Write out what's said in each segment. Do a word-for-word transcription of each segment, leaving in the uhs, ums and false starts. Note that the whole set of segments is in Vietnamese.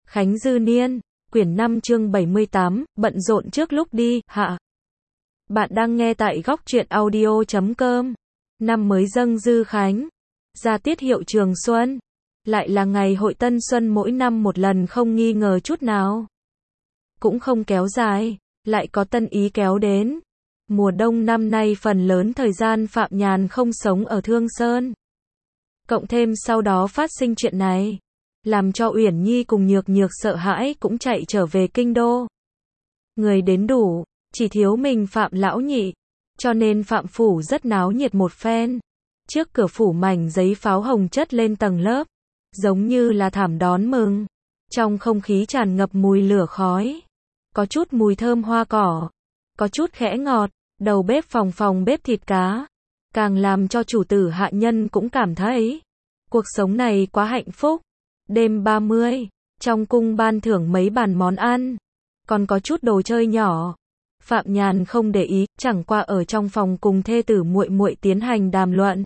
Khánh Dư Niên, quyển năm chương bảy mươi tám, bận rộn trước lúc đi, hạ. Bạn đang nghe tại góc truyện audio chấm com. Năm mới dâng dư khánh. Ra tiết hiệu trường xuân. Lại là ngày hội tân xuân mỗi năm một lần không nghi ngờ chút nào. Cũng không kéo dài, lại có tân ý kéo đến. Mùa đông năm nay phần lớn thời gian Phạm Nhàn không sống ở Thương Sơn. Cộng thêm sau đó phát sinh chuyện này, làm cho Uyển Nhi cùng Nhược Nhược sợ hãi cũng chạy trở về kinh đô. Người đến đủ, chỉ thiếu mình Phạm lão nhị, cho nên Phạm phủ rất náo nhiệt một phen. Trước cửa phủ mảnh giấy pháo hồng chất lên tầng lớp, giống như là thảm đón mừng. Trong không khí tràn ngập mùi lửa khói, có chút mùi thơm hoa cỏ, có chút khẽ ngọt, đầu bếp phòng phòng bếp thịt cá, càng làm cho chủ tử hạ nhân cũng cảm thấy cuộc sống này quá hạnh phúc. Đêm ba mươi, trong cung ban thưởng mấy bàn món ăn, còn có chút đồ chơi nhỏ. Phạm Nhàn không để ý, chẳng qua ở trong phòng cùng thê tử muội muội tiến hành đàm luận.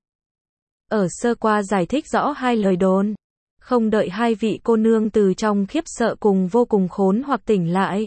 Ở sơ qua giải thích rõ hai lời đồn, không đợi hai vị cô nương từ trong khiếp sợ cùng vô cùng khốn hoặc tỉnh lại,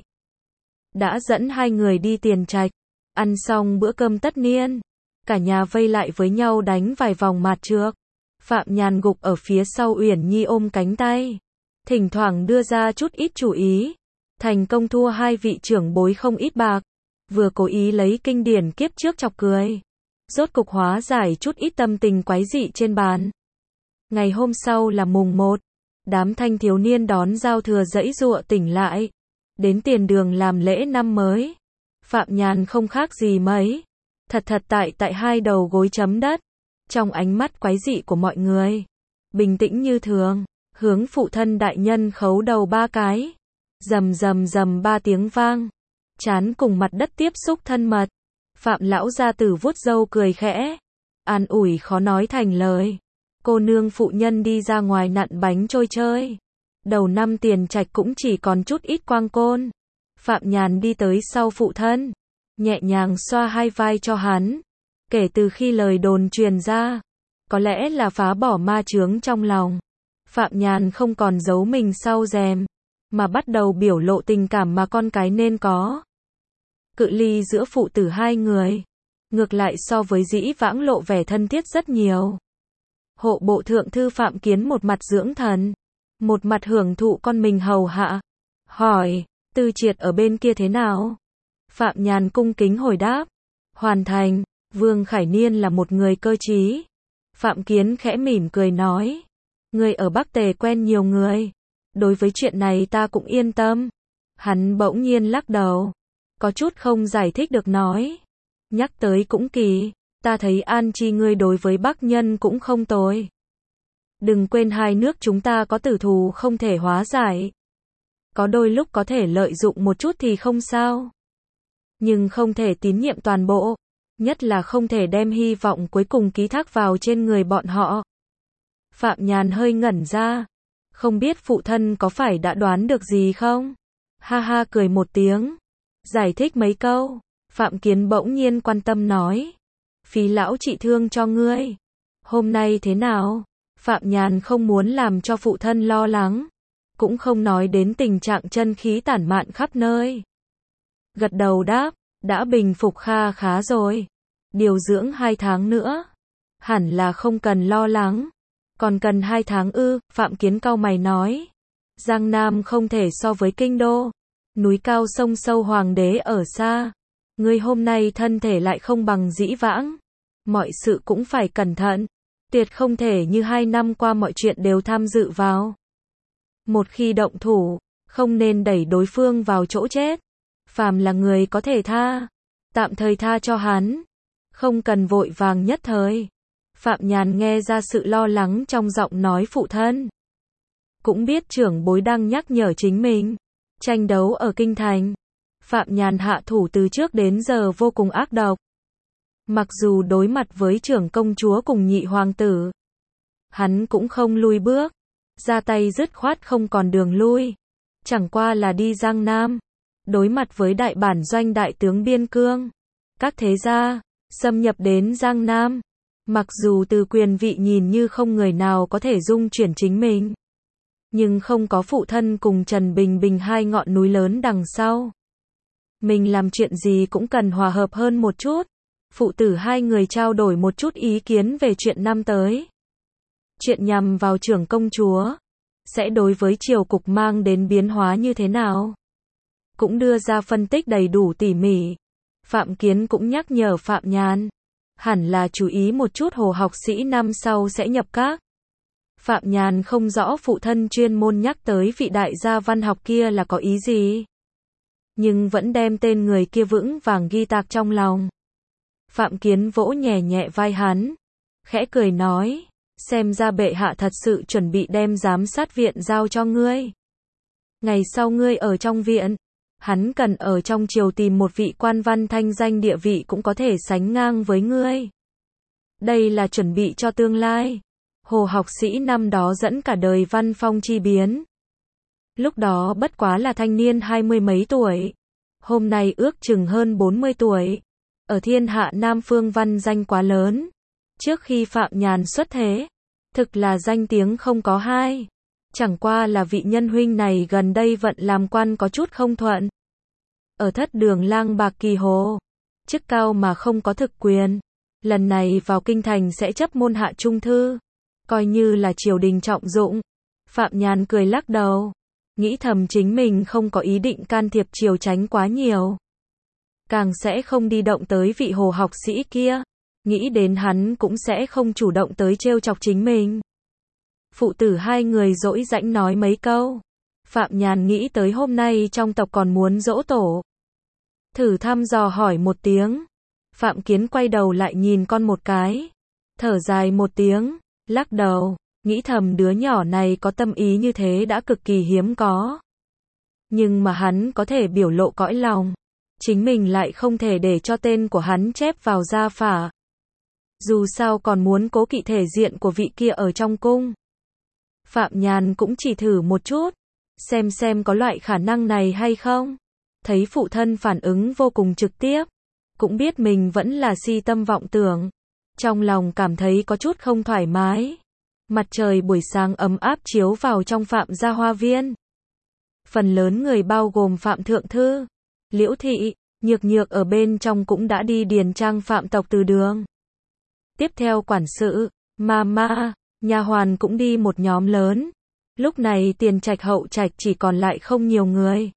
đã dẫn hai người đi tiền trạch. Ăn xong bữa cơm tất niên, cả nhà vây lại với nhau đánh vài vòng mạt trược. Phạm Nhàn gục ở phía sau Uyển Nhi ôm cánh tay, thỉnh thoảng đưa ra chút ít chủ ý, thành công thua hai vị trưởng bối không ít bạc, vừa cố ý lấy kinh điển kiếp trước chọc cười, rốt cục hóa giải chút ít tâm tình quái dị trên bàn. Ngày hôm sau là mùng một, đám thanh thiếu niên đón giao thừa dãy dụa tỉnh lại, đến tiền đường làm lễ năm mới. Phạm Nhàn không khác gì mấy, thật thật tại tại hai đầu gối chấm đất. Trong ánh mắt quái dị của mọi người, bình tĩnh như thường, hướng phụ thân đại nhân khấu đầu ba cái. Rầm rầm rầm ba tiếng vang, trán cùng mặt đất tiếp xúc thân mật. Phạm lão gia tử vuốt râu cười khẽ, an ủi khó nói thành lời. Cô nương phụ nhân đi ra ngoài nặn bánh trôi chơi. Đầu năm tiền trạch cũng chỉ còn chút ít quang côn. Phạm Nhàn đi tới sau phụ thân, nhẹ nhàng xoa hai vai cho hắn. Kể từ khi lời đồn truyền ra, có lẽ là phá bỏ ma chướng trong lòng, Phạm Nhàn không còn giấu mình sau rèm, mà bắt đầu biểu lộ tình cảm mà con cái nên có. Cự ly giữa phụ tử hai người, ngược lại so với dĩ vãng lộ vẻ thân thiết rất nhiều. Hộ bộ thượng thư Phạm Kiến một mặt dưỡng thần, một mặt hưởng thụ con mình hầu hạ. Hỏi, Tư Triệt ở bên kia thế nào? Phạm Nhàn cung kính hồi đáp, hoàn thành. Vương Khải Niên là một người cơ trí. Phạm Kiến khẽ mỉm cười nói, người ở Bắc Tề quen nhiều người, đối với chuyện này ta cũng yên tâm. Hắn bỗng nhiên lắc đầu, có chút không giải thích được nói, nhắc tới cũng kỳ, ta thấy an chi ngươi đối với Bắc nhân cũng không tồi. Đừng quên hai nước chúng ta có tử thù không thể hóa giải, có đôi lúc có thể lợi dụng một chút thì không sao, nhưng không thể tín nhiệm toàn bộ. Nhất là không thể đem hy vọng cuối cùng ký thác vào trên người bọn họ. Phạm Nhàn hơi ngẩn ra, không biết phụ thân có phải đã đoán được gì không? Ha ha cười một tiếng, giải thích mấy câu. Phạm Kiến bỗng nhiên quan tâm nói, phí lão trị thương cho ngươi, hôm nay thế nào? Phạm Nhàn không muốn làm cho phụ thân lo lắng, cũng không nói đến tình trạng chân khí tản mạn khắp nơi. Gật đầu đáp, đã bình phục kha khá rồi. Điều dưỡng hai tháng nữa, hẳn là không cần lo lắng. Còn cần hai tháng ư? Phạm Kiến cau mày nói, Giang Nam không thể so với kinh đô, núi cao sông sâu hoàng đế ở xa, ngươi hôm nay thân thể lại không bằng dĩ vãng, mọi sự cũng phải cẩn thận, tuyệt không thể như hai năm qua mọi chuyện đều tham dự vào. Một khi động thủ, không nên đẩy đối phương vào chỗ chết. Phàm là người có thể tha, tạm thời tha cho hắn, không cần vội vàng nhất thời. Phạm Nhàn nghe ra sự lo lắng trong giọng nói phụ thân, cũng biết trưởng bối đang nhắc nhở chính mình. Tranh đấu ở kinh thành, Phạm Nhàn hạ thủ từ trước đến giờ vô cùng ác độc. Mặc dù đối mặt với trưởng công chúa cùng nhị hoàng tử, hắn cũng không lui bước, ra tay dứt khoát không còn đường lui. Chẳng qua là đi Giang Nam, đối mặt với đại bản doanh đại tướng biên cương, các thế gia xâm nhập đến Giang Nam, mặc dù từ quyền vị nhìn như không người nào có thể dung chuyển chính mình, nhưng không có phụ thân cùng Trần Bình Bình hai ngọn núi lớn đằng sau. Mình làm chuyện gì cũng cần hòa hợp hơn một chút. Phụ tử hai người trao đổi một chút ý kiến về chuyện năm tới. Chuyện nhằm vào trưởng công chúa sẽ đối với triều cục mang đến biến hóa như thế nào? Cũng đưa ra phân tích đầy đủ tỉ mỉ. Phạm Kiến cũng nhắc nhở Phạm Nhàn, hẳn là chú ý một chút Hồ học sĩ năm sau sẽ nhập các. Phạm Nhàn không rõ phụ thân chuyên môn nhắc tới vị đại gia văn học kia là có ý gì, nhưng vẫn đem tên người kia vững vàng ghi tạc trong lòng. Phạm Kiến vỗ nhẹ nhẹ vai hắn, khẽ cười nói, xem ra bệ hạ thật sự chuẩn bị đem giám sát viện giao cho ngươi. Ngày sau ngươi ở trong viện, hắn cần ở trong triều tìm một vị quan văn thanh danh địa vị cũng có thể sánh ngang với ngươi. Đây là chuẩn bị cho tương lai. Hồ học sĩ năm đó dẫn cả đời văn phong chi biến. Lúc đó bất quá là thanh niên hai mươi mấy tuổi. Hôm nay ước chừng hơn bốn mươi tuổi. Ở thiên hạ Nam Phương văn danh quá lớn. Trước khi Phạm Nhàn xuất thế, thực là danh tiếng không có hai. Chẳng qua là vị nhân huynh này gần đây vận làm quan có chút không thuận. Ở thất đường lang bạc kỳ hồ, chức cao mà không có thực quyền. Lần này vào kinh thành sẽ chấp môn hạ trung thư, coi như là triều đình trọng dụng. Phạm Nhàn cười lắc đầu, nghĩ thầm chính mình không có ý định can thiệp triều tránh quá nhiều. Càng sẽ không đi động tới vị Hồ học sĩ kia. Nghĩ đến hắn cũng sẽ không chủ động tới trêu chọc chính mình. Phụ tử hai người dỗi rãnh nói mấy câu. Phạm Nhàn nghĩ tới hôm nay trong tộc còn muốn giỗ tổ. Thử thăm dò hỏi một tiếng. Phạm Kiến quay đầu lại nhìn con một cái. Thở dài một tiếng, lắc đầu, nghĩ thầm đứa nhỏ này có tâm ý như thế đã cực kỳ hiếm có. Nhưng mà hắn có thể biểu lộ cõi lòng. Chính mình lại không thể để cho tên của hắn chép vào gia phả. Dù sao còn muốn cố kỵ thể diện của vị kia ở trong cung. Phạm Nhàn cũng chỉ thử một chút, xem xem có loại khả năng này hay không. Thấy phụ thân phản ứng vô cùng trực tiếp, cũng biết mình vẫn là si tâm vọng tưởng. Trong lòng cảm thấy có chút không thoải mái. Mặt trời buổi sáng ấm áp chiếu vào trong Phạm gia hoa viên. Phần lớn người bao gồm Phạm Thượng Thư, Liễu Thị, Nhược Nhược ở bên trong cũng đã đi điền trang Phạm tộc từ đường. Tiếp theo quản sự, ma ma, nha hoàn cũng đi một nhóm lớn. Lúc này tiền trạch hậu trạch chỉ còn lại không nhiều người.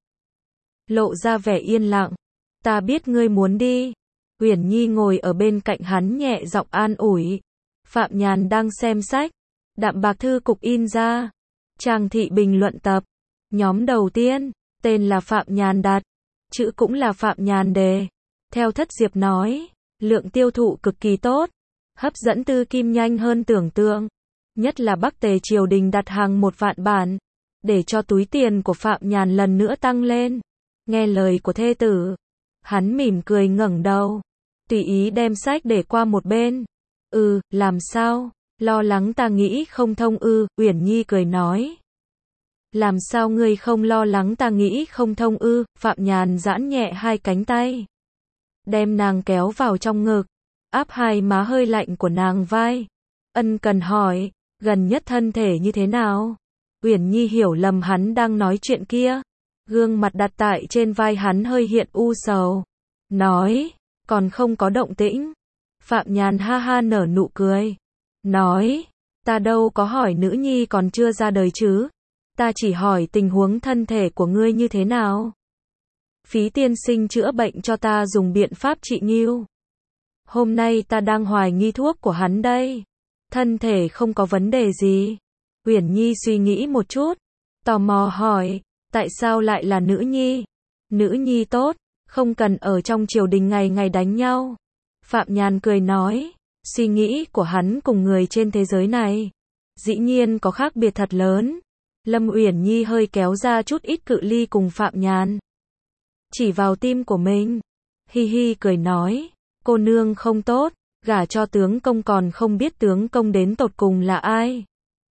Lộ ra vẻ yên lặng. Ta biết ngươi muốn đi. Uyển Nhi ngồi ở bên cạnh hắn nhẹ giọng an ủi. Phạm Nhàn đang xem sách. Đạm bạc thư cục in ra. Trang thị bình luận tập. Nhóm đầu tiên, tên là Phạm Nhàn đặt. Chữ cũng là Phạm Nhàn đề. Theo Thất Diệp nói, lượng tiêu thụ cực kỳ tốt. Hấp dẫn tư kim nhanh hơn tưởng tượng. Nhất là Bắc Tề triều đình đặt hàng một vạn bản. Để cho túi tiền của Phạm Nhàn lần nữa tăng lên. Nghe lời của thê tử. Hắn mỉm cười ngẩng đầu. Tùy ý đem sách để qua một bên. Ừ, làm sao? Lo lắng ta nghĩ không thông ư, Uyển Nhi cười nói. Làm sao ngươi không lo lắng ta nghĩ không thông ư, Phạm Nhàn giãn nhẹ hai cánh tay. Đem nàng kéo vào trong ngực. Áp hai má hơi lạnh của nàng vai. Ân cần hỏi, gần nhất thân thể như thế nào? Uyển Nhi hiểu lầm hắn đang nói chuyện kia. Gương mặt đặt tại trên vai hắn hơi hiện u sầu. Nói, còn không có động tĩnh. Phạm Nhàn ha ha nở nụ cười. Nói, ta đâu có hỏi nữ nhi còn chưa ra đời chứ. Ta chỉ hỏi tình huống thân thể của ngươi như thế nào. Phí tiên sinh chữa bệnh cho ta dùng biện pháp trị nghiêu. Hôm nay ta đang hoài nghi thuốc của hắn đây. Thân thể không có vấn đề gì. Uyển Nhi suy nghĩ một chút. Tò mò hỏi, tại sao lại là nữ nhi? Nữ nhi tốt, không cần ở trong triều đình ngày ngày đánh nhau. Phạm Nhàn cười nói, suy nghĩ của hắn cùng người trên thế giới này. Dĩ nhiên có khác biệt thật lớn. Lâm Uyển Nhi hơi kéo ra chút ít cự ly cùng Phạm Nhàn. Chỉ vào tim của mình. Hi hi cười nói, cô nương không tốt, gả cho tướng công còn không biết tướng công đến tột cùng là ai.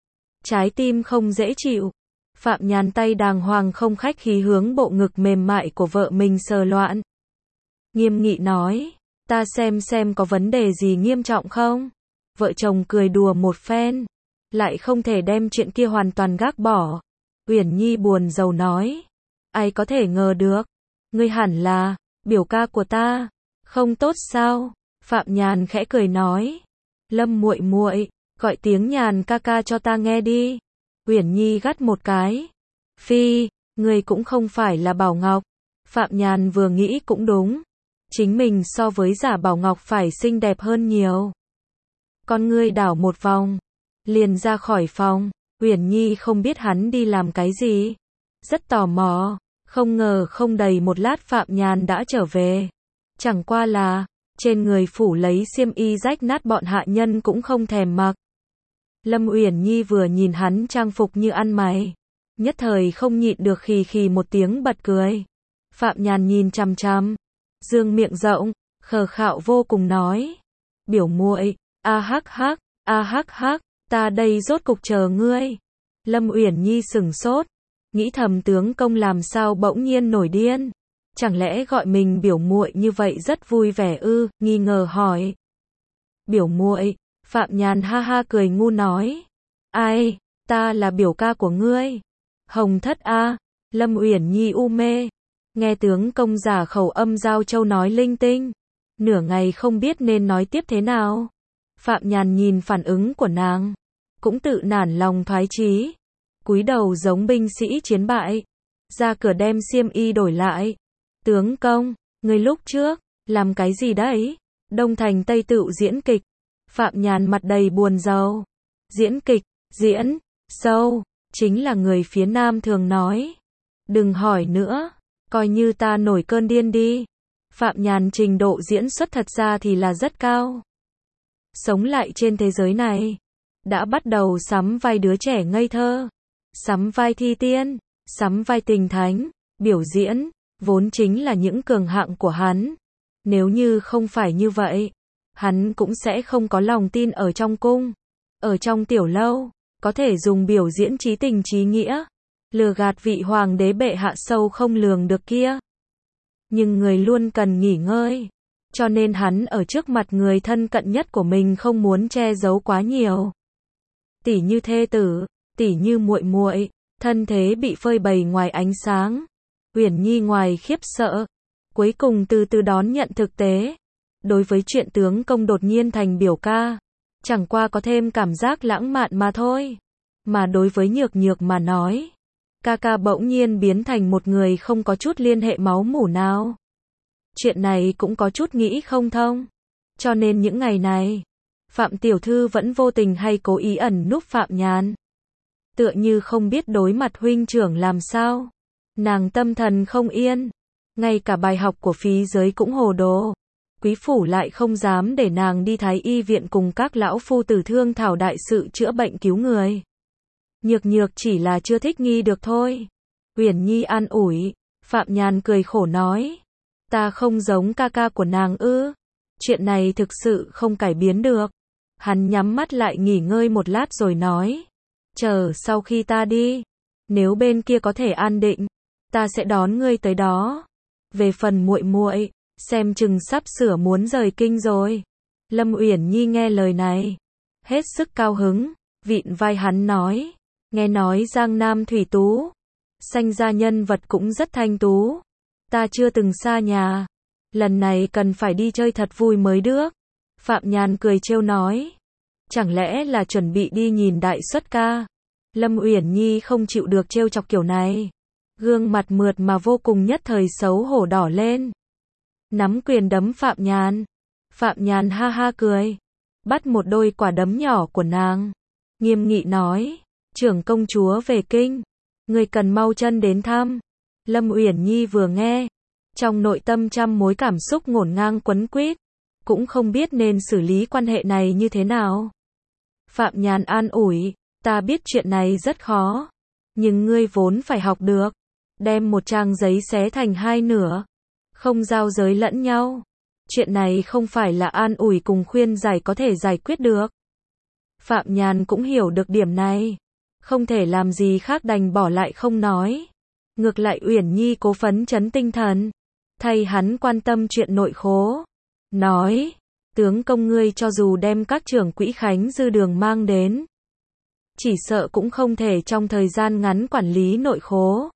Trái tim không dễ chịu. Phạm Nhàn tay đàng hoàng không khách khí hướng bộ ngực mềm mại của vợ mình sờ loạn. Nghiêm nghị nói, ta xem xem có vấn đề gì nghiêm trọng không? Vợ chồng cười đùa một phen. Lại không thể đem chuyện kia hoàn toàn gác bỏ. Uyển Nhi buồn rầu nói. Ai có thể ngờ được. Ngươi hẳn là biểu ca của ta. Không tốt sao? Phạm Nhàn khẽ cười nói. Lâm muội muội, gọi tiếng Nhàn ca ca cho ta nghe đi. Uyển Nhi gắt một cái. Phi, ngươi cũng không phải là Bảo Ngọc. Phạm Nhàn vừa nghĩ cũng đúng. Chính mình so với giả Bảo Ngọc phải xinh đẹp hơn nhiều. Con ngươi đảo một vòng, liền ra khỏi phòng. Uyển Nhi không biết hắn đi làm cái gì. Rất tò mò, không ngờ không đầy một lát Phạm Nhàn đã trở về. Chẳng qua là, trên người phủ lấy xiêm y rách nát bọn hạ nhân cũng không thèm mặc. Lâm Uyển Nhi vừa nhìn hắn trang phục như ăn mày, nhất thời không nhịn được khì khì một tiếng bật cười. Phạm Nhàn nhìn chằm chằm, dương miệng rộng, khờ khạo vô cùng nói. Biểu muội, a hắc hắc, a hắc hắc, ta đây rốt cục chờ ngươi. Lâm Uyển Nhi sửng sốt, nghĩ thầm tướng công làm sao bỗng nhiên nổi điên. Chẳng lẽ gọi mình biểu muội như vậy rất vui vẻ ư, nghi ngờ hỏi. Biểu muội, Phạm Nhàn ha ha cười ngu nói. Ai, ta là biểu ca của ngươi. Hồng thất a, Lâm Uyển Nhi u mê. Nghe tướng công giả khẩu âm Giao Châu nói linh tinh. Nửa ngày không biết nên nói tiếp thế nào. Phạm Nhàn nhìn phản ứng của nàng, cũng tự nản lòng thoái chí. Cúi đầu giống binh sĩ chiến bại. Ra cửa đem xiêm y đổi lại. Tướng công, người lúc trước, làm cái gì đấy? Đông thành Tây Tựu diễn kịch. Phạm Nhàn mặt đầy buồn rầu. Diễn kịch, diễn, sâu, chính là người phía Nam thường nói. Đừng hỏi nữa, coi như ta nổi cơn điên đi. Phạm Nhàn trình độ diễn xuất thật ra thì là rất cao. Sống lại trên thế giới này, đã bắt đầu sắm vai đứa trẻ ngây thơ, sắm vai thi tiên, sắm vai tình thánh, biểu diễn, vốn chính là những cường hạng của hắn. Nếu như không phải như vậy, hắn cũng sẽ không có lòng tin ở trong cung, ở trong tiểu lâu, có thể dùng biểu diễn trí tình trí nghĩa, lừa gạt vị hoàng đế bệ hạ sâu không lường được kia. Nhưng người luôn cần nghỉ ngơi, cho nên hắn ở trước mặt người thân cận nhất của mình không muốn che giấu quá nhiều. Tỉ như thê tử, tỉ như muội muội, thân thế bị phơi bày ngoài ánh sáng. Uyển Nhi ngoài khiếp sợ, cuối cùng từ từ đón nhận thực tế. Đối với chuyện tướng công đột nhiên thành biểu ca, chẳng qua có thêm cảm giác lãng mạn mà thôi. Mà đối với Nhược Nhược mà nói, ca ca bỗng nhiên biến thành một người không có chút liên hệ máu mủ nào. Chuyện này cũng có chút nghĩ không thông. Cho nên những ngày này, Phạm Tiểu Thư vẫn vô tình hay cố ý ẩn núp Phạm Nhàn. Tựa như không biết đối mặt huynh trưởng làm sao. Nàng tâm thần không yên. Ngay cả bài học của phí giới cũng hồ đồ. Quý phủ lại không dám để nàng đi Thái Y viện cùng các lão phu tử thương thảo đại sự chữa bệnh cứu người. Nhược Nhược chỉ là chưa thích nghi được thôi. Uyển Nhi an ủi. Phạm Nhàn cười khổ nói. Ta không giống ca ca của nàng ư? Chuyện này thực sự không cải biến được. Hắn nhắm mắt lại nghỉ ngơi một lát rồi nói. Chờ sau khi ta đi, nếu bên kia có thể an định, ta sẽ đón ngươi tới đó. Về phần muội muội, xem chừng sắp sửa muốn rời kinh rồi. Lâm Uyển Nhi nghe lời này, hết sức cao hứng, vịn vai hắn nói. Nghe nói Giang Nam thủy tú, sanh ra nhân vật cũng rất thanh tú. Ta chưa từng xa nhà, lần này cần phải đi chơi thật vui mới được. Phạm Nhàn cười trêu nói. Chẳng lẽ là chuẩn bị đi nhìn đại xuất ca? Lâm Uyển Nhi không chịu được trêu chọc kiểu này. Gương mặt mượt mà vô cùng nhất thời xấu hổ đỏ lên. Nắm quyền đấm Phạm Nhàn. Phạm Nhàn ha ha cười. Bắt một đôi quả đấm nhỏ của nàng. Nghiêm nghị nói. Trưởng công chúa về kinh. Người cần mau chân đến thăm. Lâm Uyển Nhi vừa nghe. Trong nội tâm trăm mối cảm xúc ngổn ngang quấn quýt. Cũng không biết nên xử lý quan hệ này như thế nào. Phạm Nhàn an ủi. Ta biết chuyện này rất khó. Nhưng ngươi vốn phải học được. Đem một trang giấy xé thành hai nửa. Không giao giới lẫn nhau. Chuyện này không phải là an ủi cùng khuyên giải có thể giải quyết được. Phạm Nhàn cũng hiểu được điểm này. Không thể làm gì khác đành bỏ lại không nói. Ngược lại Uyển Nhi cố phấn chấn tinh thần. Thay hắn quan tâm chuyện nội khố. Nói. Tướng công ngươi cho dù đem các trưởng quỹ khánh dư đường mang đến. chỉ sợ cũng không thể trong thời gian ngắn quản lý nội khố.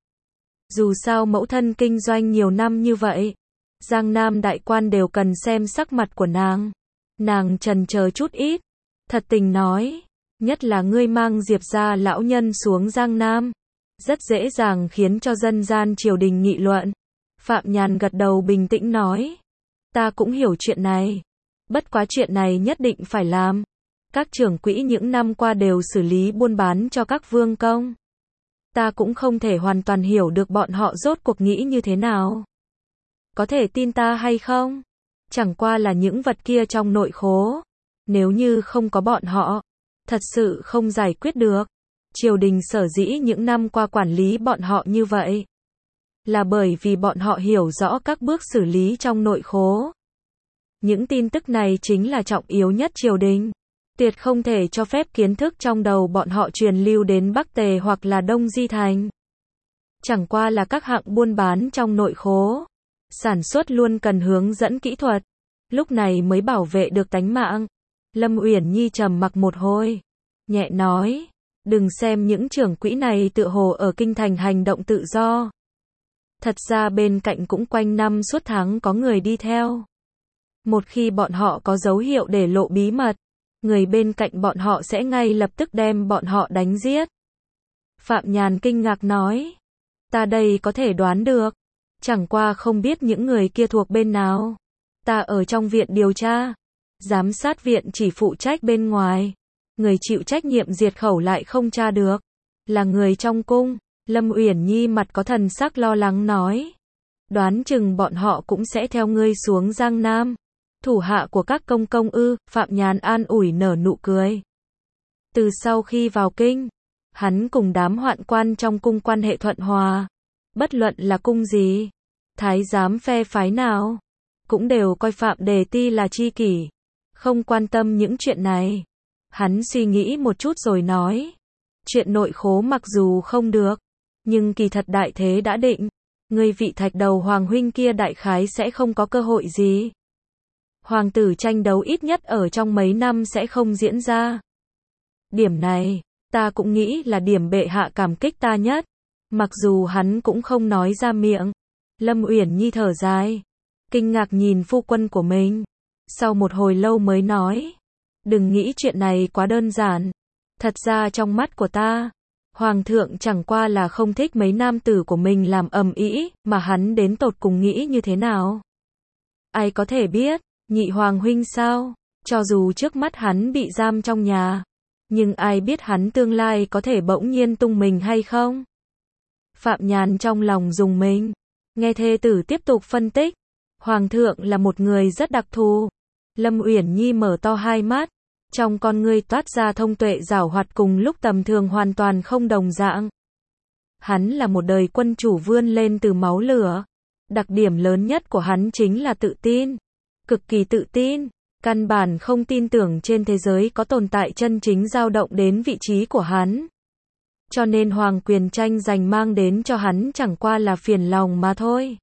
Dù sao mẫu thân kinh doanh nhiều năm như vậy, Giang Nam đại quan đều cần xem sắc mặt của nàng. Nàng chần chờ chút ít, thật tình nói, nhất là ngươi mang Diệp gia lão nhân xuống Giang Nam, rất dễ dàng khiến cho dân gian triều đình nghị luận. Phạm Nhàn gật đầu bình tĩnh nói, ta cũng hiểu chuyện này, bất quá chuyện này nhất định phải làm. Các trưởng quỹ những năm qua đều xử lý buôn bán cho các vương công. Ta cũng không thể hoàn toàn hiểu được bọn họ rốt cuộc nghĩ như thế nào. Có thể tin ta hay không? Chẳng qua là những vật kia trong nội khố. Nếu như không có bọn họ, thật sự không giải quyết được. Triều đình sở dĩ những năm qua quản lý bọn họ như vậy, là bởi vì bọn họ hiểu rõ các bước xử lý trong nội khố. Những tin tức này chính là trọng yếu nhất triều đình. Tuyệt không thể cho phép kiến thức trong đầu bọn họ truyền lưu đến Bắc Tề hoặc là Đông Di Thành. Chẳng qua là các hạng buôn bán trong nội khố. Sản xuất luôn cần hướng dẫn kỹ thuật. Lúc này mới bảo vệ được tánh mạng. Lâm Uyển Nhi trầm mặc một hồi. Nhẹ nói. Đừng xem những trưởng quỹ này tựa hồ ở kinh thành hành động tự do. Thật ra bên cạnh cũng quanh năm suốt tháng có người đi theo. Một khi bọn họ có dấu hiệu để lộ bí mật, người bên cạnh bọn họ sẽ ngay lập tức đem bọn họ đánh giết. Phạm Nhàn kinh ngạc nói. Ta đây có thể đoán được. Chẳng qua không biết những người kia thuộc bên nào. Ta ở trong viện điều tra. Giám sát viện chỉ phụ trách bên ngoài. Người chịu trách nhiệm diệt khẩu lại không tra được. Là người trong cung. Lâm Uyển Nhi mặt có thần sắc lo lắng nói. Đoán chừng bọn họ cũng sẽ theo ngươi xuống Giang Nam. Thủ hạ của các công công ư? Phạm Nhàn an ủi nở nụ cười. Từ sau khi vào kinh, hắn cùng đám hoạn quan trong cung quan hệ thuận hòa. Bất luận là cung gì, thái giám phe phái nào, cũng đều coi Phạm Đề Ti là tri kỷ. Không quan tâm những chuyện này. Hắn suy nghĩ một chút rồi nói. Chuyện nội khố mặc dù không được, nhưng kỳ thật đại thế đã định. Người vị thạch đầu hoàng huynh kia đại khái sẽ không có cơ hội gì. Hoàng tử tranh đấu ít nhất ở trong mấy năm sẽ không diễn ra. Điểm này, ta cũng nghĩ là điểm bệ hạ cảm kích ta nhất. Mặc dù hắn cũng không nói ra miệng. Lâm Uyển Nhi thở dài, kinh ngạc nhìn phu quân của mình. Sau một hồi lâu mới nói. Đừng nghĩ chuyện này quá đơn giản. Thật ra trong mắt của ta, Hoàng thượng chẳng qua là không thích mấy nam tử của mình làm ầm ĩ, mà hắn đến tột cùng nghĩ như thế nào. Ai có thể biết, nhị hoàng huynh sao? Cho dù trước mắt hắn bị giam trong nhà, nhưng ai biết hắn tương lai có thể bỗng nhiên tung mình hay không? Phạm Nhàn trong lòng rùng mình. Nghe thê tử tiếp tục phân tích. Hoàng thượng là một người rất đặc thù. Lâm Uyển Nhi mở to hai mắt. Trong con ngươi toát ra thông tuệ giảo hoạt cùng lúc tầm thường hoàn toàn không đồng dạng. Hắn là một đời quân chủ vươn lên từ máu lửa. Đặc điểm lớn nhất của hắn chính là tự tin. Cực kỳ tự tin. Căn bản không tin tưởng trên thế giới có tồn tại chân chính dao động đến vị trí của hắn. Cho nên hoàng quyền tranh giành mang đến cho hắn chẳng qua là phiền lòng mà thôi.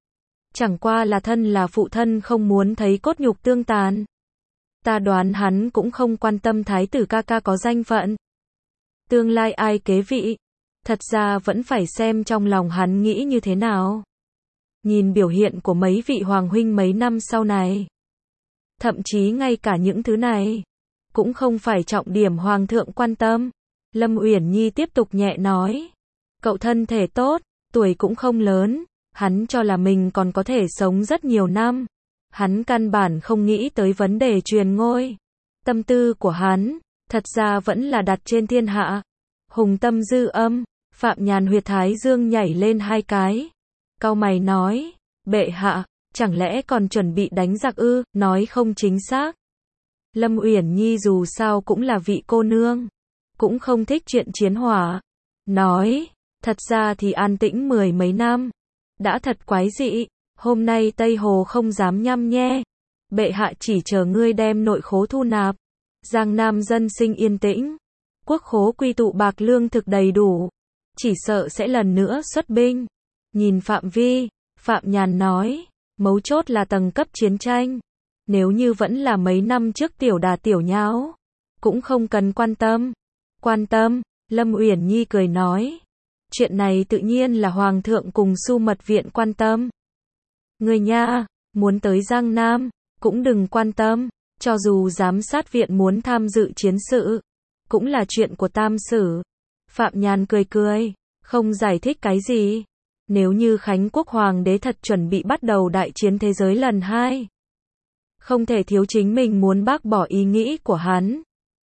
Chẳng qua là thân là phụ thân không muốn thấy cốt nhục tương tàn. Ta đoán hắn cũng không quan tâm thái tử ca ca có danh phận. Tương lai ai kế vị, thật ra vẫn phải xem trong lòng hắn nghĩ như thế nào. Nhìn biểu hiện của mấy vị hoàng huynh mấy năm sau này. Thậm chí ngay cả những thứ này, cũng không phải trọng điểm hoàng thượng quan tâm. Lâm Uyển Nhi tiếp tục nhẹ nói. Cậu thân thể tốt, tuổi cũng không lớn, hắn cho là mình còn có thể sống rất nhiều năm. Hắn căn bản không nghĩ tới vấn đề truyền ngôi. Tâm tư của hắn, thật ra vẫn là đặt trên thiên hạ. Hùng tâm dư âm, Phạm Nhàn huyệt thái dương nhảy lên hai cái. Cau mày nói, bệ hạ, chẳng lẽ còn chuẩn bị đánh giặc ư? Nói không chính xác. Lâm Uyển Nhi dù sao cũng là vị cô nương, cũng không thích chuyện chiến hỏa. Nói, thật ra thì an tĩnh mười mấy năm, đã thật quái dị. Hôm nay Tây Hồ không dám nhăm nhe. Bệ hạ chỉ chờ ngươi đem nội khố thu nạp. Giang Nam dân sinh yên tĩnh. Quốc khố quy tụ bạc lương thực đầy đủ. Chỉ sợ sẽ lần nữa xuất binh. Nhìn phạm vi, Phạm Nhàn nói. Mấu chốt là tầng cấp chiến tranh. Nếu như vẫn là mấy năm trước tiểu đà tiểu nháo, cũng không cần quan tâm. Quan tâm, Lâm Uyển Nhi cười nói. Chuyện này tự nhiên là Hoàng thượng cùng Su Mật Viện quan tâm. Người nha, muốn tới Giang Nam, cũng đừng quan tâm, cho dù giám sát viện muốn tham dự chiến sự, cũng là chuyện của Tam Sử. Phạm Nhàn cười cười, không giải thích cái gì. Nếu như Khánh Quốc Hoàng đế thật chuẩn bị bắt đầu đại chiến thế giới lần hai, không thể thiếu chính mình muốn bác bỏ ý nghĩ của hắn.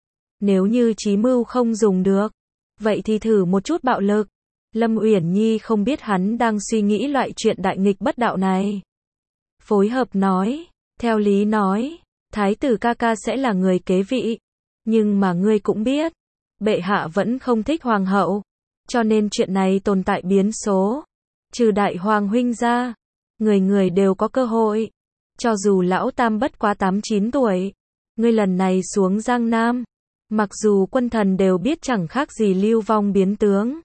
Nếu như chí mưu không dùng được, vậy thì thử một chút bạo lực. Lâm Uyển Nhi không biết hắn đang suy nghĩ loại chuyện đại nghịch bất đạo này. Phối hợp nói, theo lý nói, thái tử ca ca sẽ là người kế vị. Nhưng mà ngươi cũng biết, bệ hạ vẫn không thích hoàng hậu, cho nên chuyện này tồn tại biến số. Trừ đại hoàng huynh ra, người người đều có cơ hội. Cho dù lão tam bất quá tám chín tuổi, ngươi lần này xuống Giang Nam, mặc dù quân thần đều biết chẳng khác gì lưu vong biến tướng,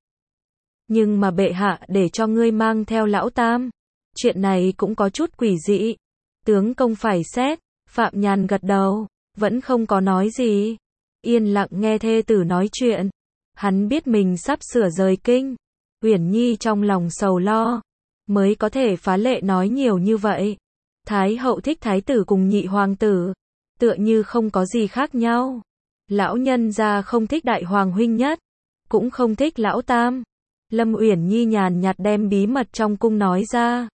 nhưng mà bệ hạ để cho ngươi mang theo lão tam, chuyện này cũng có chút quỷ dị. Tướng công phải xét. Phạm Nhàn gật đầu, vẫn không có nói gì, yên lặng nghe thê tử nói chuyện. Hắn biết mình sắp sửa rời kinh. Uyển Nhi trong lòng sầu lo, mới có thể phá lệ nói nhiều như vậy. Thái hậu thích thái tử cùng nhị hoàng tử, tựa như không có gì khác nhau. Lão nhân gia không thích đại hoàng huynh nhất, cũng không thích lão tam. Lâm Uyển Nhi nhàn nhạt đem bí mật trong cung nói ra.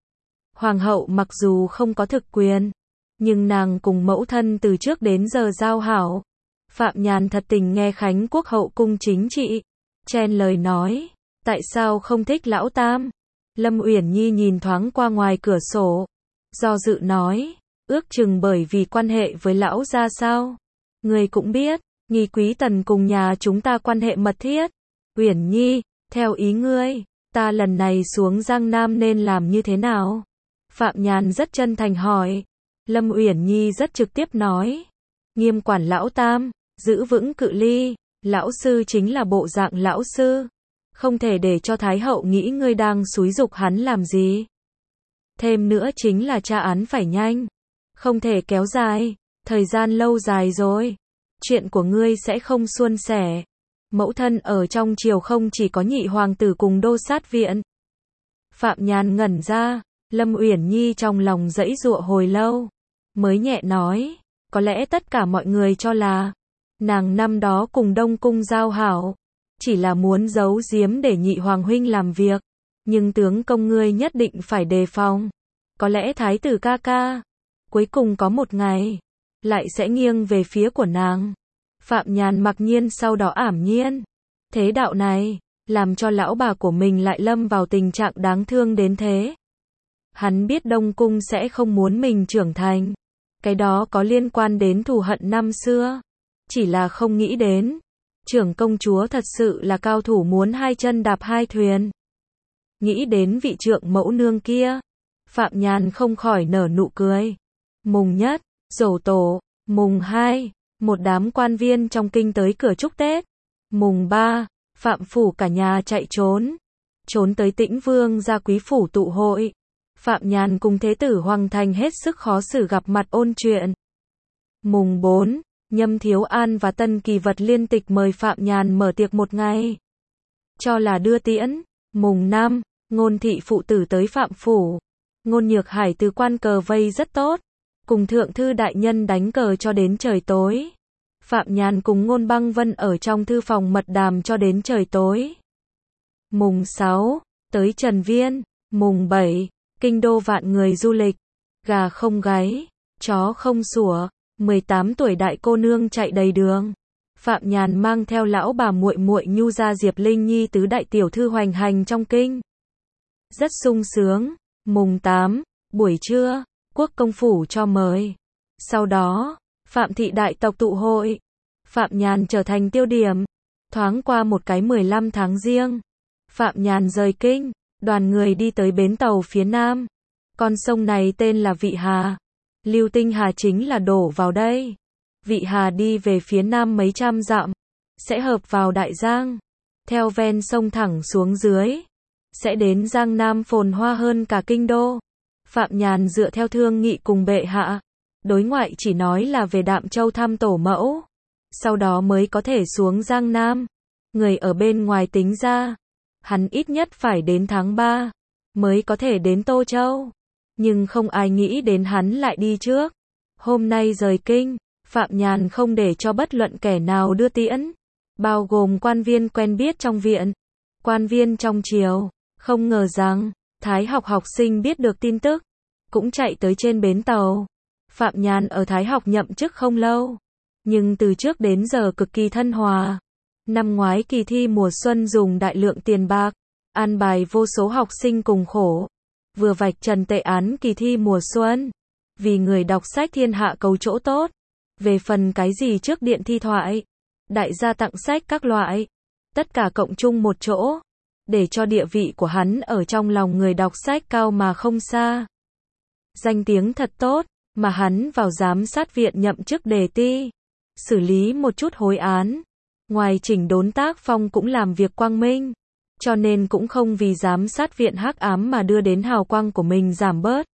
Hoàng hậu mặc dù không có thực quyền, nhưng nàng cùng mẫu thân từ trước đến giờ giao hảo. Phạm Nhàn thật tình nghe Khánh Quốc hậu cung chính trị, chen lời nói, tại sao không thích lão tam? Lâm Uyển Nhi nhìn thoáng qua ngoài cửa sổ, do dự nói, ước chừng bởi vì quan hệ với lão gia sao? Người cũng biết, Nghi Quý Tần cùng nhà chúng ta quan hệ mật thiết. Uyển Nhi, theo ý ngươi, ta lần này xuống Giang Nam nên làm như thế nào? Phạm Nhàn rất chân thành hỏi. Lâm Uyển Nhi rất trực tiếp nói, nghiêm quản lão tam, giữ vững cự ly, lão sư chính là bộ dạng lão sư, không thể để cho Thái hậu nghĩ ngươi đang xúi giục hắn làm gì. Thêm nữa chính là tra án phải nhanh, không thể kéo dài, thời gian lâu dài rồi, chuyện của ngươi sẽ không suôn sẻ. Mẫu thân ở trong triều không chỉ có nhị hoàng tử cùng đô sát viện. Phạm Nhàn ngẩn ra, Lâm Uyển Nhi trong lòng dãy dụa hồi lâu, mới nhẹ nói, có lẽ tất cả mọi người cho là nàng năm đó cùng Đông cung giao hảo, chỉ là muốn giấu giếm để nhị hoàng huynh làm việc, nhưng tướng công ngươi nhất định phải đề phòng, có lẽ thái tử ca ca cuối cùng có một ngày lại sẽ nghiêng về phía của nàng. Phạm Nhàn mặc nhiên sau đó ảm nhiên, thế đạo này làm cho lão bà của mình lại lâm vào tình trạng đáng thương đến thế. Hắn biết Đông cung sẽ không muốn mình trưởng thành, cái đó có liên quan đến thù hận năm xưa, chỉ là không nghĩ đến trưởng công chúa thật sự là cao thủ muốn hai chân đạp hai thuyền. Nghĩ đến vị trượng mẫu nương kia, Phạm Nhàn không khỏi nở nụ cười. Mùng nhất, Giỗ tổ, mùng hai, một đám quan viên trong kinh tới cửa chúc Tết. Mùng ba, Phạm phủ cả nhà chạy trốn, trốn tới Tĩnh Vương gia quý phủ tụ hội. Phạm Nhàn cùng thế tử Hoàng Thành hết sức khó xử gặp mặt ôn chuyện. Mùng bốn, Nhâm Thiếu An và Tân Kỳ Vật liên tịch mời Phạm Nhàn mở tiệc một ngày, cho là đưa tiễn. Mùng năm, Ngôn thị phụ tử tới Phạm phủ. Ngôn Nhược Hải từ quan cờ vây rất tốt, cùng thượng thư đại nhân đánh cờ cho đến trời tối. Phạm Nhàn cùng Ngôn Băng Vân ở trong thư phòng mật đàm cho đến trời tối. Mùng sáu, tới Trần Viên. Mùng bảy, kinh đô vạn người du lịch, gà không gáy, chó không sủa, mười tám tuổi đại cô nương chạy đầy đường. Phạm Nhàn mang theo lão bà muội muội Nhu gia Diệp Linh Nhi tứ đại tiểu thư hoành hành trong kinh, rất sung sướng. Mùng tám, buổi trưa, quốc công phủ cho mời. Sau đó, Phạm thị đại tộc tụ hội, Phạm Nhàn trở thành tiêu điểm. Thoáng qua một cái mười lăm tháng Giêng, Phạm Nhàn rời kinh, đoàn người đi tới bến tàu phía nam. Con sông này tên là Vị Hà. Lưu Tinh Hà chính là đổ vào đây. Vị Hà đi về phía nam mấy trăm dặm, sẽ hợp vào Đại Giang. Theo ven sông thẳng xuống dưới, sẽ đến Giang Nam phồn hoa hơn cả kinh đô. Phạm Nhàn dựa theo thương nghị cùng bệ hạ, đối ngoại chỉ nói là về Đạm Châu thăm tổ mẫu. sau đó mới có thể xuống Giang Nam. Người ở bên ngoài tính ra, hắn ít nhất phải đến tháng ba mới có thể đến Tô Châu. Nhưng không ai nghĩ đến hắn lại đi trước. Hôm nay rời kinh, Phạm Nhàn không để cho bất luận kẻ nào đưa tiễn, bao gồm quan viên quen biết trong viện, quan viên trong triều. Không ngờ rằng, Thái học học sinh biết được tin tức, cũng chạy tới trên bến tàu. Phạm Nhàn ở Thái học nhậm chức không lâu, nhưng từ trước đến giờ cực kỳ thân hòa. Năm ngoái kỳ thi mùa xuân dùng đại lượng tiền bạc, an bài vô số học sinh cùng khổ, vừa vạch trần tệ án kỳ thi mùa xuân. Vì người đọc sách thiên hạ cầu chỗ tốt. Về phần cái gì trước điện thi thoại, đại gia tặng sách các loại, tất cả cộng chung một chỗ, để cho địa vị của hắn ở trong lòng người đọc sách cao mà không xa. Danh tiếng thật tốt, mà hắn vào giám sát viện nhậm chức đề ti, xử lý một chút hối án. Ngoài chỉnh đốn tác phong cũng làm việc quang minh, cho nên cũng không vì giám sát viện hắc ám mà đưa đến hào quang của mình giảm bớt.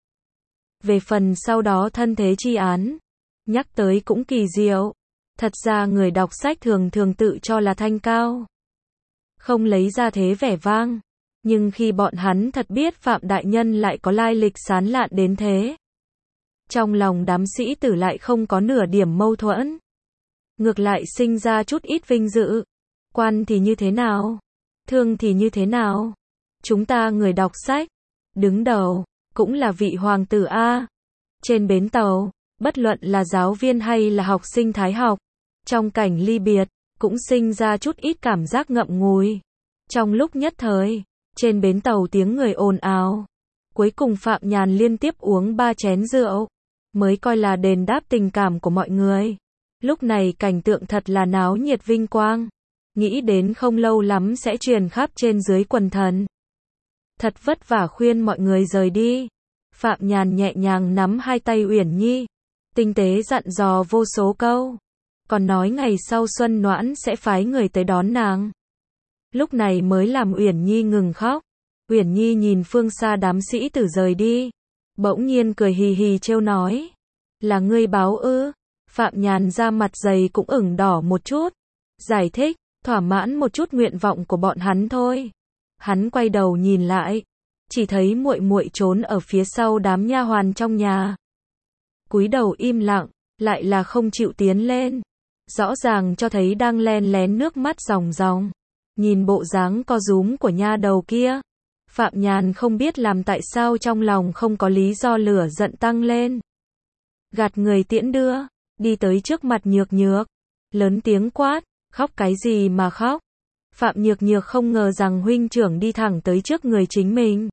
Về phần sau đó thân thế chi án, nhắc tới cũng kỳ diệu. Thật ra người đọc sách thường thường tự cho là thanh cao, không lấy ra thế vẻ vang. Nhưng khi bọn hắn thật biết Phạm Đại Nhân lại có lai lịch sán lạn đến thế, trong lòng đám sĩ tử lại không có nửa điểm mâu thuẫn. Ngược lại sinh ra chút ít vinh dự. Quan thì như thế nào? Thương thì như thế nào? Chúng ta người đọc sách, đứng đầu, cũng là vị hoàng tử A. Trên bến tàu, bất luận là giáo viên hay là học sinh Thái học, trong cảnh ly biệt, cũng sinh ra chút ít cảm giác ngậm ngùi. Trong lúc nhất thời, trên bến tàu tiếng người ồn ào. Cuối cùng Phạm Nhàn liên tiếp uống ba chén rượu, mới coi là đền đáp tình cảm của mọi người. Lúc này cảnh tượng thật là náo nhiệt vinh quang. Nghĩ đến không lâu lắm sẽ truyền khắp trên dưới quần thần. Thật vất vả khuyên mọi người rời đi. Phạm Nhàn nhẹ nhàng nắm hai tay Uyển Nhi, tinh tế dặn dò vô số câu. Còn nói ngày sau Xuân Noãn sẽ phái người tới đón nàng. Lúc này mới làm Uyển Nhi ngừng khóc. Uyển Nhi nhìn phương xa đám sĩ tử rời đi, bỗng nhiên cười hì hì trêu nói: "Là ngươi báo ư?" Phạm Nhàn da mặt dày cũng ửng đỏ một chút, giải thích, thỏa mãn một chút nguyện vọng của bọn hắn thôi. Hắn quay đầu nhìn lại, chỉ thấy muội muội trốn ở phía sau đám nha hoàn trong nhà, cúi đầu im lặng, lại là không chịu tiến lên, rõ ràng cho thấy đang len lén nước mắt ròng ròng. Nhìn bộ dáng co rúm của nha đầu kia, Phạm Nhàn không biết làm tại sao trong lòng không có lý do lửa giận tăng lên. Gạt người tiễn đưa, đi tới trước mặt Nhược Nhược, lớn tiếng quát: "Khóc cái gì mà khóc?" Phạm Nhược Nhược không ngờ rằng huynh trưởng đi thẳng tới trước người chính mình.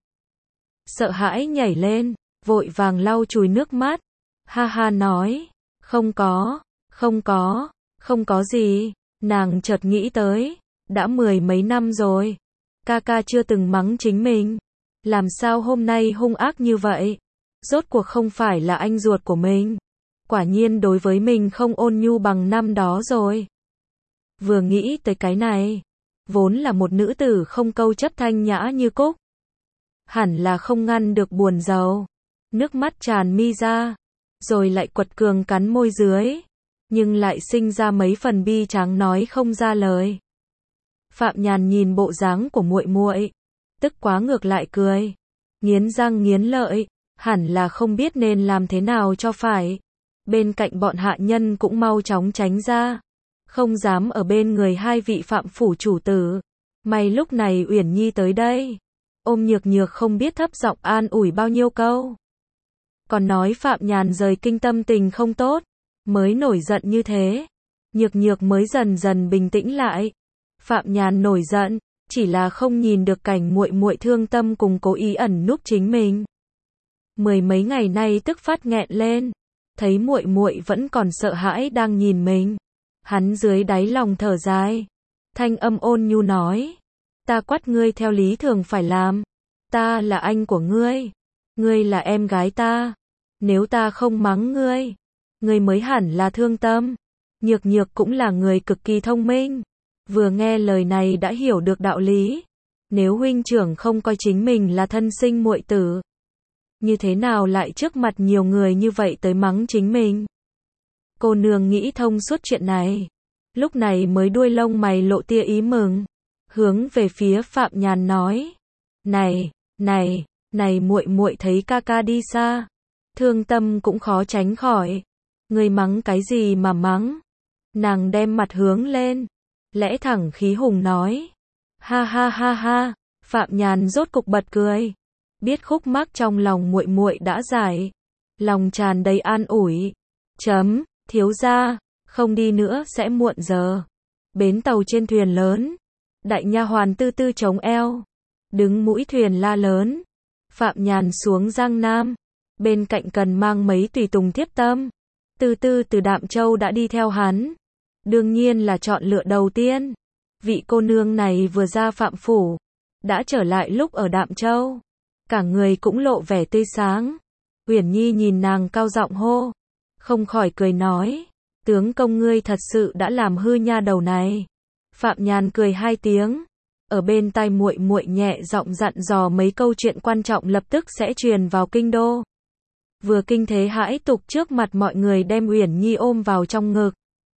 Sợ hãi nhảy lên, vội vàng lau chùi nước mắt, ha ha nói: "Không có, không có, không có gì." Nàng chợt nghĩ tới, đã mười mấy năm rồi, ca ca chưa từng mắng chính mình, làm sao hôm nay hung ác như vậy? Rốt cuộc không phải là anh ruột của mình, quả nhiên đối với mình không ôn nhu bằng năm đó rồi. Vừa nghĩ tới cái này, vốn là một nữ tử không câu chấp thanh nhã như Cúc, hẳn là không ngăn được buồn rầu, nước mắt tràn mi ra, rồi lại quật cường cắn môi dưới, nhưng lại sinh ra mấy phần bi tráng nói không ra lời. Phạm Nhàn nhìn bộ dáng của muội muội, tức quá ngược lại cười, nghiến răng nghiến lợi, hẳn là không biết nên làm thế nào cho phải. Bên cạnh bọn hạ nhân cũng mau chóng tránh ra, không dám ở bên người hai vị Phạm phủ chủ tử. May lúc này Uyển Nhi tới đây, ôm Nhược Nhược không biết thấp giọng an ủi bao nhiêu câu. Còn nói Phạm Nhàn rời kinh tâm tình không tốt, mới nổi giận như thế. Nhược Nhược mới dần dần bình tĩnh lại. Phạm Nhàn nổi giận, chỉ là không nhìn được cảnh muội muội thương tâm cùng cố ý ẩn núp chính mình. Mười mấy ngày nay tức phát nghẹn lên, thấy muội muội vẫn còn sợ hãi đang nhìn mình. Hắn dưới đáy lòng thở dài, thanh âm ôn nhu nói: "Ta quát ngươi theo lý thường phải làm, ta là anh của ngươi, ngươi là em gái ta, nếu ta không mắng ngươi, ngươi mới hẳn là thương tâm." Nhược Nhược cũng là người cực kỳ thông minh, vừa nghe lời này đã hiểu được đạo lý. Nếu huynh trưởng không coi chính mình là thân sinh muội tử, như thế nào lại trước mặt nhiều người như vậy tới mắng chính mình? Cô nương nghĩ thông suốt chuyện này, lúc này mới đuôi lông mày lộ tia ý mừng, hướng về phía Phạm Nhàn nói: "Này, này, này muội muội thấy ca ca đi xa, thương tâm cũng khó tránh khỏi. Ngươi mắng cái gì mà mắng?" Nàng đem mặt hướng lên, lẽ thẳng khí hùng nói: "Ha ha ha ha." Phạm Nhàn rốt cục bật cười, biết khúc mắc trong lòng muội muội đã giải, lòng tràn đầy an ủi. Chấm, thiếu gia, không đi nữa sẽ muộn giờ. Bến tàu trên thuyền lớn, đại nha hoàn tư tư chống eo, đứng mũi thuyền la lớn. Phạm Nhàn xuống Giang Nam, bên cạnh cần mang mấy tùy tùng thiếp tâm. Tư tư từ Đạm Châu đã đi theo hắn, đương nhiên là chọn lựa đầu tiên. Vị cô nương này vừa ra Phạm phủ, đã trở lại lúc ở Đạm Châu, cả người cũng lộ vẻ tươi sáng. Uyển Nhi nhìn nàng cao giọng hô, không khỏi cười nói: "Tướng công ngươi thật sự đã làm hư nha đầu này." Phạm Nhàn cười hai tiếng, ở bên tai muội muội nhẹ giọng dặn dò mấy câu chuyện quan trọng lập tức sẽ truyền vào kinh đô. Vừa kinh thế hãi tục trước mặt mọi người đem Uyển Nhi ôm vào trong ngực,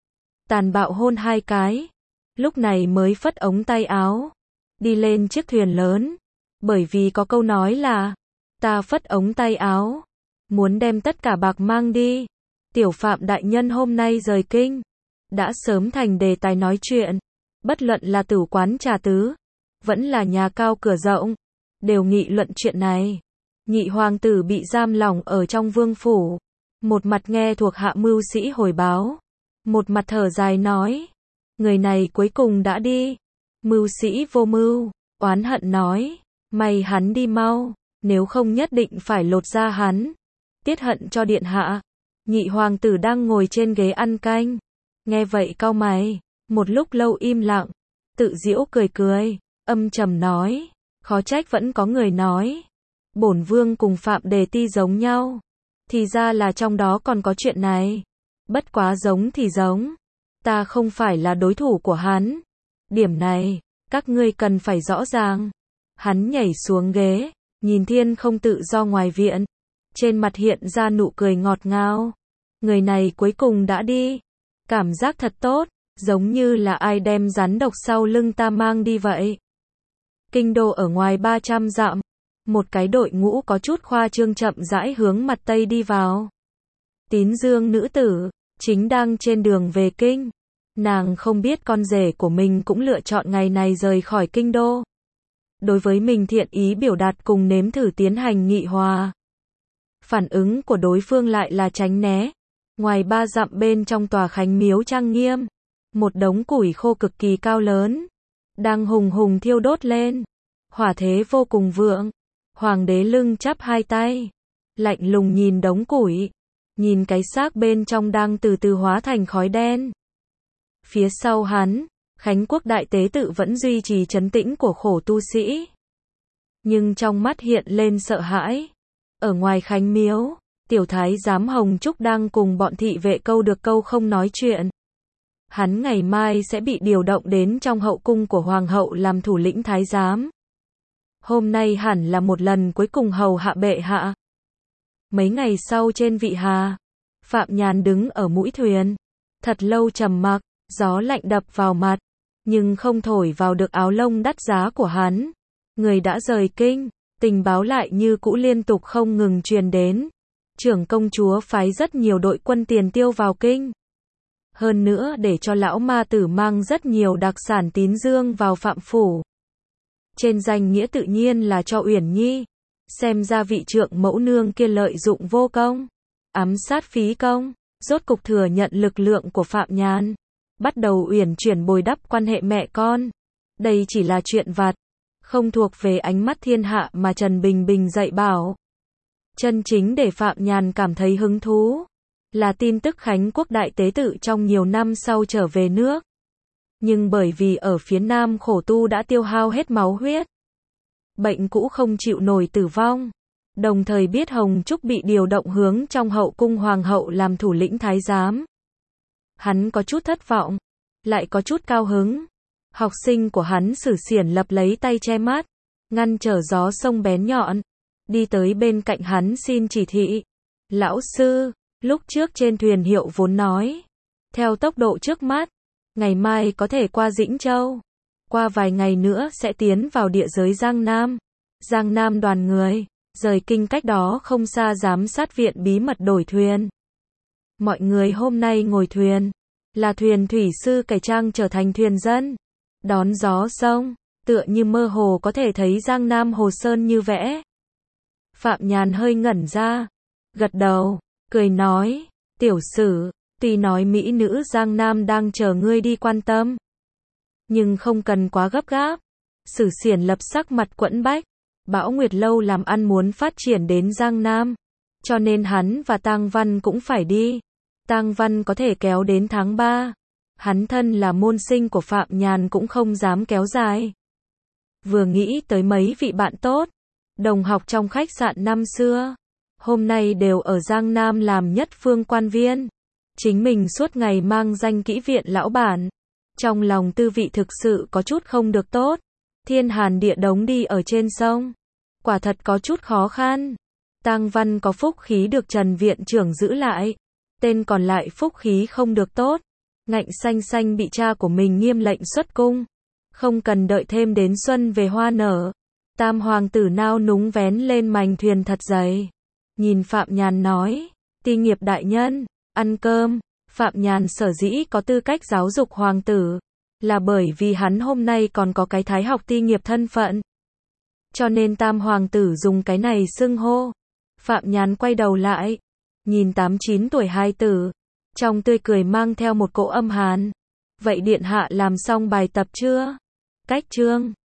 tàn bạo hôn hai cái, lúc này mới phất ống tay áo, đi lên chiếc thuyền lớn, bởi vì có câu nói là, ta phất ống tay áo, muốn đem tất cả bạc mang đi. Tiểu Phạm đại nhân hôm nay rời kinh, đã sớm thành đề tài nói chuyện, bất luận là tử quán trà tứ, vẫn là nhà cao cửa rộng, đều nghị luận chuyện này. Nhị hoàng tử bị giam lỏng ở trong vương phủ, một mặt nghe thuộc hạ mưu sĩ hồi báo, một mặt thở dài nói, người này cuối cùng đã đi. Mưu sĩ vô mưu, oán hận nói, may hắn đi mau, nếu không nhất định phải lột da hắn, tiết hận cho điện hạ. Nhị hoàng tử đang ngồi trên ghế ăn canh, nghe vậy cau mày, một lúc lâu im lặng, tự giễu cười cười, âm trầm nói, khó trách vẫn có người nói, bổn vương cùng Phạm Đề Ti giống nhau, thì ra là trong đó còn có chuyện này. Bất quá giống thì giống, ta không phải là đối thủ của hắn, điểm này, các ngươi cần phải rõ ràng. Hắn nhảy xuống ghế, nhìn thiên không tự do ngoài viện, trên mặt hiện ra nụ cười ngọt ngào. Người này cuối cùng đã đi, cảm giác thật tốt, giống như là ai đem rắn độc sau lưng ta mang đi vậy. Kinh đô ở ngoài ba trăm dặm, một cái đội ngũ có chút khoa trương chậm rãi hướng mặt tây đi vào. Tín Dương nữ tử, chính đang trên đường về kinh. Nàng không biết con rể của mình cũng lựa chọn ngày này rời khỏi kinh đô. Đối với mình thiện ý biểu đạt cùng nếm thử tiến hành nghị hòa. Phản ứng của đối phương lại là tránh né. Ngoài ba dặm bên trong tòa khánh miếu trang nghiêm, một đống củi khô cực kỳ cao lớn, đang hùng hùng thiêu đốt lên. Hỏa thế vô cùng vượng. Hoàng đế lưng chắp hai tay, lạnh lùng nhìn đống củi, nhìn cái xác bên trong đang từ từ hóa thành khói đen. Phía sau hắn, Khánh Quốc đại tế tự vẫn duy trì trấn tĩnh của khổ tu sĩ. Nhưng trong mắt hiện lên sợ hãi. Ở ngoài khánh miếu, tiểu thái giám Hồng Trúc đang cùng bọn thị vệ câu được câu không nói chuyện. Hắn ngày mai sẽ bị điều động đến trong hậu cung của hoàng hậu làm thủ lĩnh thái giám. Hôm nay hẳn là một lần cuối cùng hầu hạ bệ hạ. Mấy ngày sau trên vị hà, Phạm Nhàn đứng ở mũi thuyền, thật lâu trầm mặc, gió lạnh đập vào mặt, nhưng không thổi vào được áo lông đắt giá của hắn. Người đã rời kinh, tình báo lại như cũ liên tục không ngừng truyền đến. Trưởng công chúa phái rất nhiều đội quân tiền tiêu vào kinh. Hơn nữa để cho lão ma tử mang rất nhiều đặc sản tín dương vào Phạm phủ. Trên danh nghĩa tự nhiên là cho Uyển Nhi. Xem ra vị trượng mẫu nương kia lợi dụng vô công, ám sát phí công, rốt cục thừa nhận lực lượng của Phạm Nhàn, bắt đầu uyển chuyển bồi đắp quan hệ mẹ con. Đây chỉ là chuyện vặt, không thuộc về ánh mắt thiên hạ mà Trần Bình Bình dạy bảo. Chân chính để Phạm Nhàn cảm thấy hứng thú, là tin tức Khánh Quốc đại tế tự trong nhiều năm sau trở về nước. Nhưng bởi vì ở phía Nam khổ tu đã tiêu hao hết máu huyết, bệnh cũ không chịu nổi tử vong, đồng thời biết Hồng Trúc bị điều động hướng trong hậu cung hoàng hậu làm thủ lĩnh thái giám. Hắn có chút thất vọng, lại có chút cao hứng. Học sinh của hắn Sử Xiển Lập lấy tay che mắt, ngăn trở gió sông bén nhọn, đi tới bên cạnh hắn xin chỉ thị. Lão sư, lúc trước trên thuyền hiệu vốn nói, theo tốc độ trước mắt, Ngày mai có thể qua Dĩnh Châu. Qua vài ngày nữa sẽ tiến vào địa giới Giang Nam. Giang Nam đoàn người, rời kinh cách đó không xa giám sát viện bí mật đổi thuyền. Mọi người hôm nay ngồi thuyền, là thuyền thủy sư cải trang trở thành thuyền dân. Đón gió sông, tựa như mơ hồ có thể thấy Giang Nam Hồ Sơn như vẽ. Phạm Nhàn hơi ngẩn ra, gật đầu, cười nói, tiểu sử, tuy nói mỹ nữ Giang Nam đang chờ ngươi đi quan tâm, nhưng không cần quá gấp gáp. Sử Xiển lập sắc mặt quẫn bách, Bão Nguyệt Lâu làm ăn muốn phát triển đến Giang Nam, cho nên hắn và Tang Văn cũng phải đi. Tang Văn có thể kéo đến tháng ba. Hắn thân là môn sinh của Phạm Nhàn cũng không dám kéo dài. Vừa nghĩ tới mấy vị bạn tốt, đồng học trong khách sạn năm xưa, hôm nay đều ở Giang Nam làm nhất phương quan viên. Chính mình suốt ngày mang danh kỹ viện lão bản. Trong lòng tư vị thực sự có chút không được tốt. Thiên hàn địa đống đi ở trên sông. Quả thật có chút khó khăn. Tang Văn có phúc khí được Trần viện trưởng giữ lại. Tên còn lại phúc khí không được tốt. Ngạnh xanh xanh bị cha của mình nghiêm lệnh xuất cung. Không cần đợi thêm đến xuân về hoa nở. Tam hoàng tử nao núng vén lên mành thuyền thật dày. Nhìn Phạm Nhàn nói, ti nghiệp đại nhân, ăn cơm. Phạm Nhàn sở dĩ có tư cách giáo dục hoàng tử, là bởi vì hắn hôm nay còn có cái thái học ti nghiệp thân phận. Cho nên tam hoàng tử dùng cái này xưng hô. Phạm Nhàn quay đầu lại, nhìn tám chín tuổi hai tử, trong tươi cười mang theo một cỗ âm hàn. Vậy điện hạ làm xong bài tập chưa? Cách chương